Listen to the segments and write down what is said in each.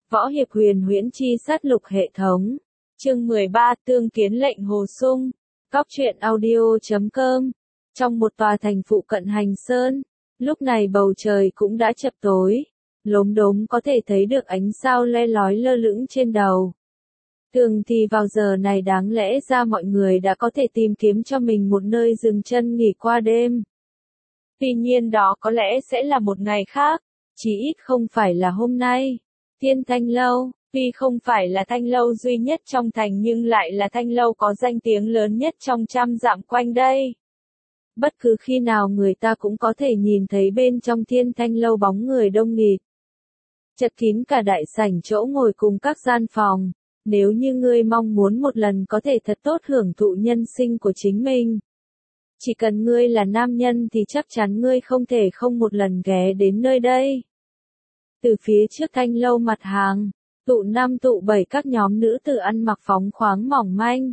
Võ hiệp huyền huyễn chi sát lục hệ thống. Chương 13 Tương kiến lệnh Hồ Sung. Cóc truyện audio.com. Trong một tòa thành phụ cận Hành Sơn, lúc này bầu trời cũng đã chập tối, lốm đốm có thể thấy được ánh sao le lói lơ lửng trên đầu. Thường thì vào giờ này đáng lẽ ra mọi người đã có thể tìm kiếm cho mình một nơi dừng chân nghỉ qua đêm. Tuy nhiên đó có lẽ sẽ là một ngày khác, chỉ ít không phải là hôm nay. Thiên Thanh Lâu, tuy không phải là thanh lâu duy nhất trong thành nhưng lại là thanh lâu có danh tiếng lớn nhất trong trăm dặm quanh đây. Bất cứ khi nào người ta cũng có thể nhìn thấy bên trong Thiên Thanh Lâu bóng người đông nghịt. Chật kín cả đại sảnh chỗ ngồi cùng các gian phòng. Nếu như ngươi mong muốn một lần có thể thật tốt hưởng thụ nhân sinh của chính mình, chỉ cần ngươi là nam nhân thì chắc chắn ngươi không thể không một lần ghé đến nơi đây. Từ phía trước thanh lâu mặt hàng, tụ năm tụ bảy các nhóm nữ tử ăn mặc phóng khoáng mỏng manh.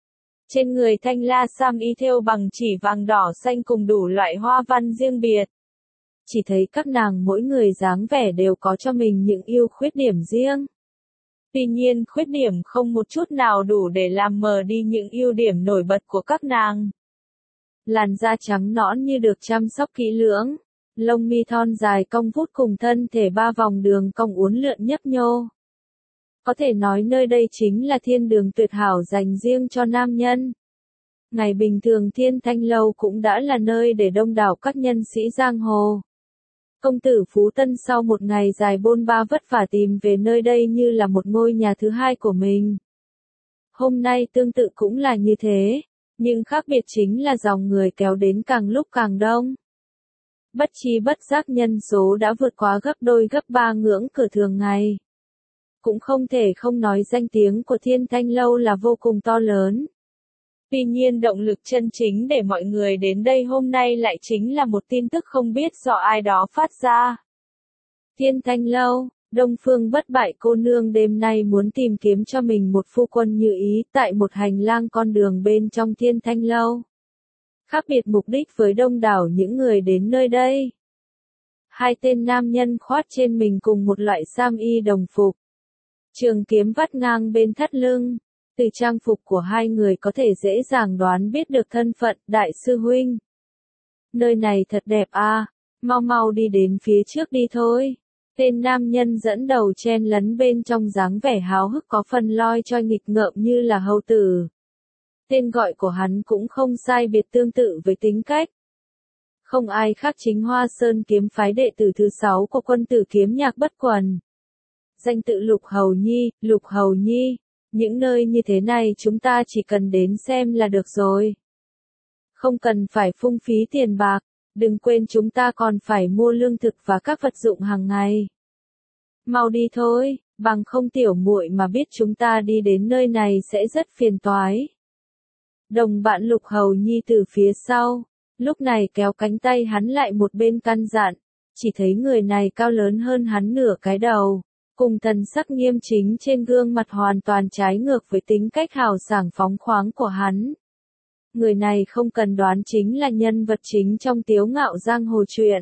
Trên người thanh la sam y thêu bằng chỉ vàng đỏ xanh cùng đủ loại hoa văn riêng biệt. Chỉ thấy các nàng mỗi người dáng vẻ đều có cho mình những ưu khuyết điểm riêng. Tuy nhiên khuyết điểm không một chút nào đủ để làm mờ đi những ưu điểm nổi bật của các nàng. Làn da trắng nõn như được chăm sóc kỹ lưỡng, lông mi thon dài cong vút cùng thân thể ba vòng đường cong uốn lượn nhấp nhô. Có thể nói nơi đây chính là thiên đường tuyệt hảo dành riêng cho nam nhân. Ngày bình thường Thiên Thanh Lâu cũng đã là nơi để đông đảo các nhân sĩ giang hồ. Công tử Phú Tân sau một ngày dài bôn ba vất vả tìm về nơi đây như là một ngôi nhà thứ hai của mình. Hôm nay tương tự cũng là như thế, nhưng khác biệt chính là dòng người kéo đến càng lúc càng đông. Bất chi bất giác nhân số đã vượt quá gấp đôi gấp ba ngưỡng cửa thường ngày. Cũng không thể không nói danh tiếng của Thiên Thanh Lâu là vô cùng to lớn. Tuy nhiên động lực chân chính để mọi người đến đây hôm nay lại chính là một tin tức không biết do ai đó phát ra. Thiên Thanh Lâu, Đông Phương bất bại cô nương đêm nay muốn tìm kiếm cho mình một phu quân như ý tại một hành lang con đường bên trong Thiên Thanh Lâu. Khác biệt mục đích với đông đảo những người đến nơi đây. Hai tên nam nhân khoác trên mình cùng một loại sam y đồng phục. Trường kiếm vắt ngang bên thắt lưng. Từ trang phục của hai người có thể dễ dàng đoán biết được thân phận đại sư huynh. Nơi này thật đẹp à, mau mau đi đến phía trước đi thôi. Tên nam nhân dẫn đầu chen lấn bên trong dáng vẻ háo hức có phần loi choi nghịch ngợm như là hầu tử. Tên gọi của hắn cũng không sai biệt tương tự với tính cách. Không ai khác chính Hoa Sơn kiếm phái đệ tử thứ 6 của quân tử kiếm nhạc bất quần. Danh tự Lục Hầu Nhi, Lục Hầu Nhi. Những nơi như thế này chúng ta chỉ cần đến xem là được rồi. Không cần phải phung phí tiền bạc, đừng quên chúng ta còn phải mua lương thực và các vật dụng hàng ngày. Mau đi thôi, bằng không tiểu muội mà biết chúng ta đi đến nơi này sẽ rất phiền toái. Đồng bạn Lục Hầu Nhi từ phía sau, lúc này kéo cánh tay hắn lại một bên căn dặn, chỉ thấy người này cao lớn hơn hắn nửa cái đầu. Cùng thần sắc nghiêm chính trên gương mặt hoàn toàn trái ngược với tính cách hào sảng phóng khoáng của hắn. Người này không cần đoán chính là nhân vật chính trong Tiếu Ngạo Giang Hồ truyện.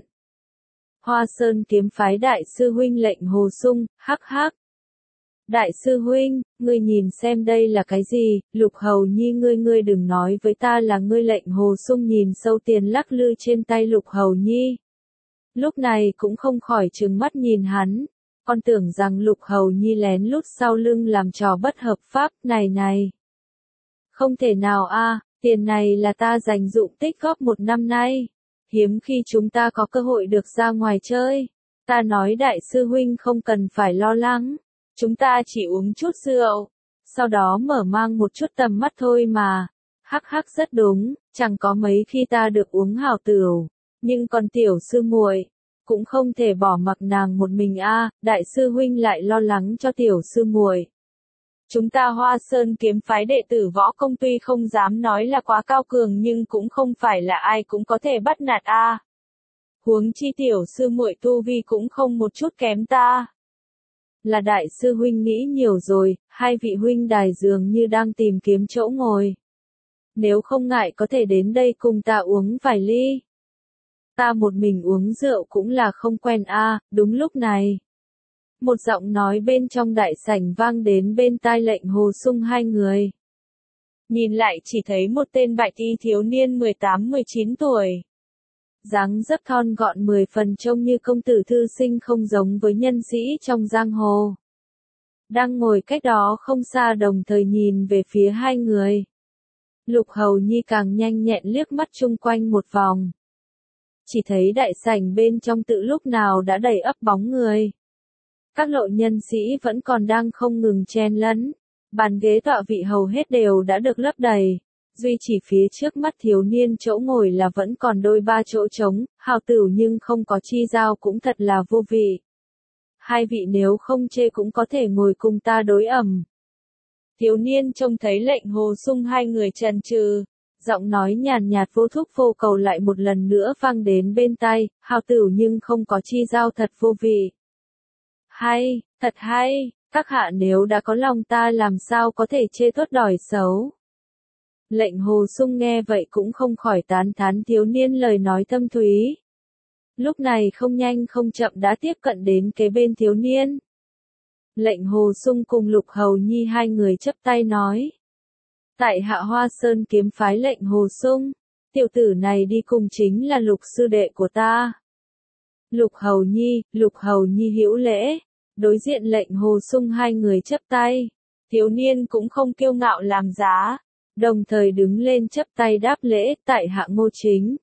Hoa Sơn kiếm phái đại sư huynh lệnh Hồ Sung, hắc hắc. Đại sư huynh, ngươi nhìn xem đây là cái gì, Lục Hầu Nhi ngươi đừng nói với ta là ngươi lệnh Hồ Sung nhìn sâu tiền lắc lư trên tay Lục Hầu Nhi. Lúc này cũng không khỏi trừng mắt nhìn hắn. Con tưởng rằng Lục Hầu Nhi lén lút sau lưng làm trò bất hợp pháp, này. Không thể nào a, tiền này là ta dành dụm tích góp một năm nay. Hiếm khi chúng ta có cơ hội được ra ngoài chơi. Ta nói đại sư huynh không cần phải lo lắng. Chúng ta chỉ uống chút rượu. Sau đó mở mang một chút tầm mắt thôi mà. Hắc hắc rất đúng, chẳng có mấy khi ta được uống hào tửu. Nhưng còn tiểu sư muội cũng không thể bỏ mặc nàng một mình a, đại sư huynh lại lo lắng cho tiểu sư muội. Chúng ta Hoa Sơn kiếm phái đệ tử võ công tuy không dám nói là quá cao cường nhưng cũng không phải là ai cũng có thể bắt nạt a. Huống chi tiểu sư muội tu vi cũng không một chút kém ta. Là đại sư huynh nghĩ nhiều rồi, hai vị huynh đài dường như đang tìm kiếm chỗ ngồi. Nếu không ngại có thể đến đây cùng ta uống vài ly. Ta một mình uống rượu cũng là không quen a, đúng lúc này. Một giọng nói bên trong đại sảnh vang đến bên tai Lệnh Hồ Sung hai người. Nhìn lại chỉ thấy một tên bạch y thiếu niên 18-19 tuổi. Dáng dấp thon gọn 10 phần trông như công tử thư sinh không giống với nhân sĩ trong giang hồ. Đang ngồi cách đó không xa đồng thời nhìn về phía hai người. Lục Hầu Nhi càng nhanh nhẹn liếc mắt chung quanh một vòng. Chỉ thấy đại sảnh bên trong tự lúc nào đã đầy ắp bóng người. Các lộ nhân sĩ vẫn còn đang không ngừng chen lấn. Bàn ghế tọa vị hầu hết đều đã được lấp đầy. Duy chỉ phía trước mắt thiếu niên chỗ ngồi là vẫn còn đôi ba chỗ trống, hào tử nhưng không có chi giao cũng thật là vô vị. Hai vị nếu không chê cũng có thể ngồi cùng ta đối ẩm. Thiếu niên trông thấy Lệnh Hồ Sung hai người chần chừ, giọng nói nhàn nhạt vô thúc vô cầu lại một lần nữa vang đến bên tai, hào tử nhưng không có chi giao thật vô vị. Hay, thật hay, các hạ nếu đã có lòng ta làm sao có thể chê tốt đòi xấu. Lệnh Hồ Sung nghe vậy cũng không khỏi tán thán thiếu niên lời nói thâm thúy. Lúc này không nhanh không chậm đã tiếp cận đến kế bên thiếu niên. Lệnh Hồ Sung cùng Lục Hầu Nhi hai người chắp tay nói. Tại hạ Hoa Sơn kiếm phái Lệnh Hồ Sung, tiểu tử này đi cùng chính là Lục sư đệ của ta. Lục Hầu Nhi hữu lễ, đối diện Lệnh Hồ Sung hai người chắp tay. Thiếu niên cũng không kiêu ngạo làm giá, đồng thời đứng lên chắp tay đáp lễ, tại hạ Ngô Chính.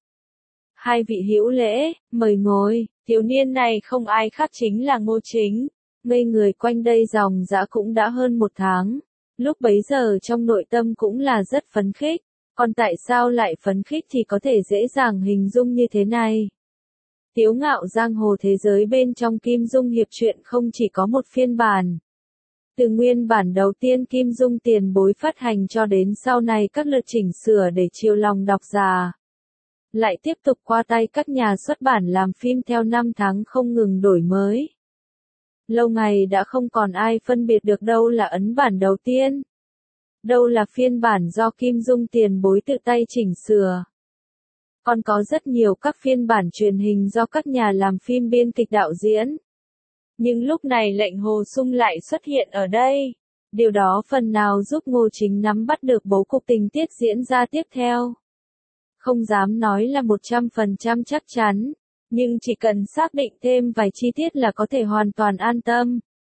Hai vị hữu lễ, mời ngồi. Thiếu niên này không ai khác chính là Ngô Chính. Ngây người quanh đây dòng dã cũng đã hơn một tháng. Lúc bấy giờ trong nội tâm cũng là rất phấn khích. Còn tại sao lại phấn khích thì có thể dễ dàng hình dung như thế này. Tiếu ngạo giang hồ thế giới bên trong Kim Dung hiệp truyện không chỉ có một phiên bản. Từ nguyên bản đầu tiên Kim Dung tiền bối phát hành cho đến sau này các lượt chỉnh sửa để chiều lòng độc giả. Lại tiếp tục qua tay các nhà xuất bản làm phim theo năm tháng không ngừng đổi mới. Lâu ngày đã không còn ai phân biệt được đâu là ấn bản đầu tiên. Đâu là phiên bản do Kim Dung tiền bối tự tay chỉnh sửa. Còn có rất nhiều các phiên bản truyền hình do các nhà làm phim biên kịch đạo diễn. Nhưng lúc này Lệnh Hồ Sung lại xuất hiện ở đây. Điều đó phần nào giúp Ngô Chính nắm bắt được bố cục tình tiết diễn ra tiếp theo. Không dám nói là 100% chắc chắn, nhưng chỉ cần xác định thêm vài chi tiết là có thể hoàn toàn an tâm.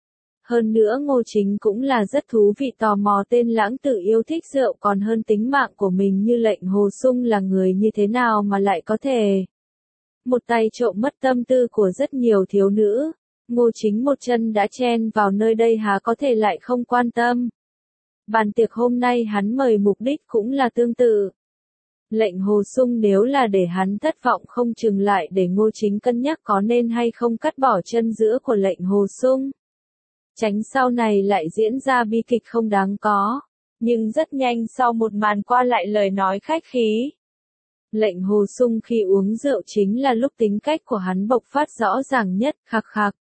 Hơn nữa Ngô Chính cũng là rất thú vị tò mò tên lãng tử yêu thích rượu còn hơn tính mạng của mình như Lệnh Hồ Sung là người như thế nào mà lại có thể một tay trộm mất tâm tư của rất nhiều thiếu nữ. Ngô Chính một chân đã chen vào nơi đây há có thể lại không quan tâm. Bàn tiệc hôm nay hắn mời mục đích cũng là tương tự. Lệnh Hồ Sung nếu là để hắn thất vọng không chừng lại để Ngô Chính cân nhắc có nên hay không cắt bỏ chân giữa của Lệnh Hồ Sung. Tránh sau này lại diễn ra bi kịch không đáng có. Nhưng rất nhanh sau một màn qua lại lời nói khách khí. Lệnh Hồ Sung khi uống rượu chính là lúc tính cách của hắn bộc phát rõ ràng nhất, khạc khạc.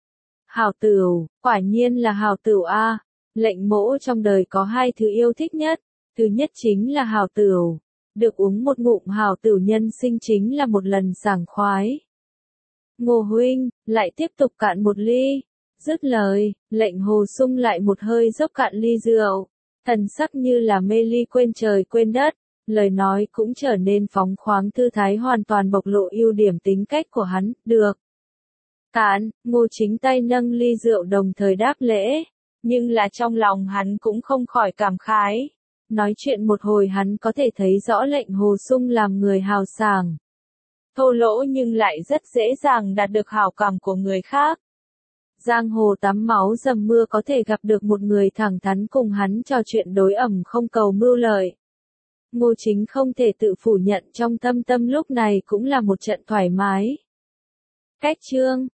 Hào tửu, quả nhiên là hào tửu a. Lệnh mỗ trong đời có hai thứ yêu thích nhất. Thứ nhất chính là hào tửu. Được uống một ngụm hào tửu nhân sinh chính là một lần sảng khoái. Ngô huynh, lại tiếp tục cạn một ly. Dứt lời, Lệnh Hồ Sung lại một hơi dốc cạn ly rượu. Thần sắc như là mê ly quên trời quên đất. Lời nói cũng trở nên phóng khoáng thư thái hoàn toàn bộc lộ ưu điểm tính cách của hắn, được. Cạn, Ngô Chính tay nâng ly rượu đồng thời đáp lễ. Nhưng là trong lòng hắn cũng không khỏi cảm khái. Nói chuyện một hồi hắn có thể thấy rõ Lệnh Hồ Sung làm người hào sảng. Thô lỗ nhưng lại rất dễ dàng đạt được hảo cảm của người khác. Giang hồ tắm máu dầm mưa có thể gặp được một người thẳng thắn cùng hắn trò chuyện đối ẩm không cầu mưu lợi. Ngô Chính không thể tự phủ nhận trong thâm tâm lúc này cũng là một trận thoải mái. Cách chương